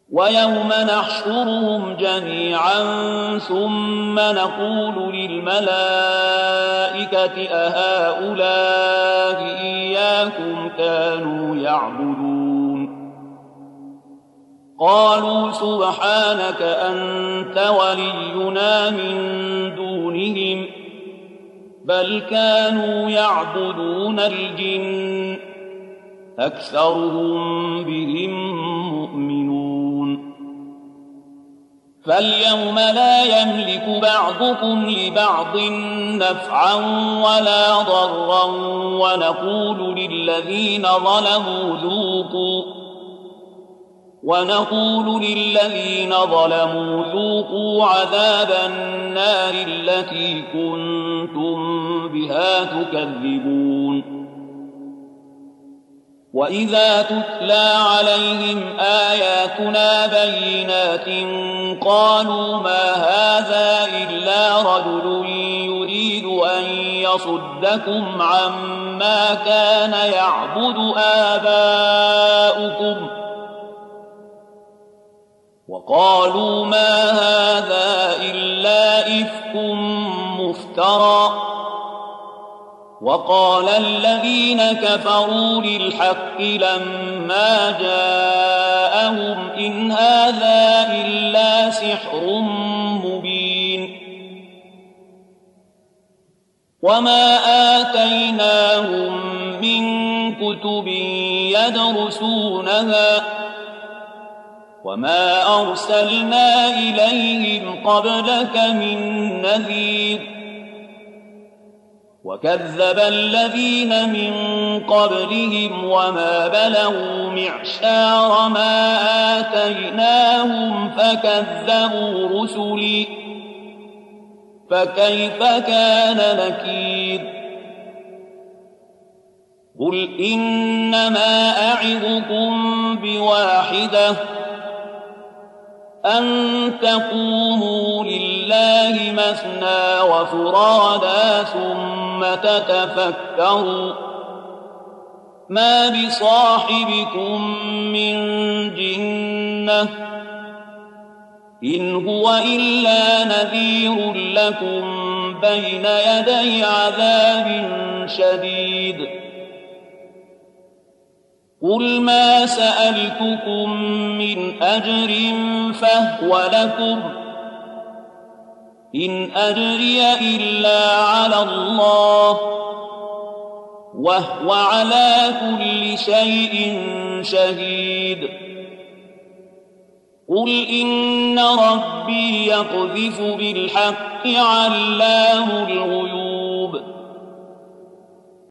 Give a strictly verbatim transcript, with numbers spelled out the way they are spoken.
ويوم نحشرهم جميعا ثم نقول للملائكة أهؤلاء إياكم كانوا يعبدون قالوا سبحانك أنت ولينا من دونهم بل كانوا يعبدون الجن أكثرهم بهم مؤمنون فاليوم لا يملك بعضكم لبعض نفعا ولا ضرا ونقول للذين ظلموا ذوقوا ونقول للذين ظلموا ذوقوا عذاب النار التي كنتم بها تكذبون وإذا تتلى عليهم آياتنا بينات قالوا ما هذا إلا رجل يريد أن يصدكم عما كان يعبد آباؤكم وقالوا ما هذا إلا إفك مفترى وقال الذين كفروا للحق لما جاءهم إن هذا إلا سحر مبين وما آتيناهم من كتب يدرسونها وما أرسلنا إليهم قبلك من نذير وكذب الذين من قبلهم وما بلغوا معشار ما آتيناهم فكذبوا رسلي فكيف كان نكير قل إنما أعظكم بواحدة أن تقوموا لله مثنى وفرادا ثم تتفكروا ما بصاحبكم من جنة إن هو إلا نذير لكم بين يدي عذاب شديد قل ما سألتكم من أجر فهو لكم إن أجري إلا على الله وهو على كل شيء شهيد قل إن ربي يقذف بالحق علام الغيوب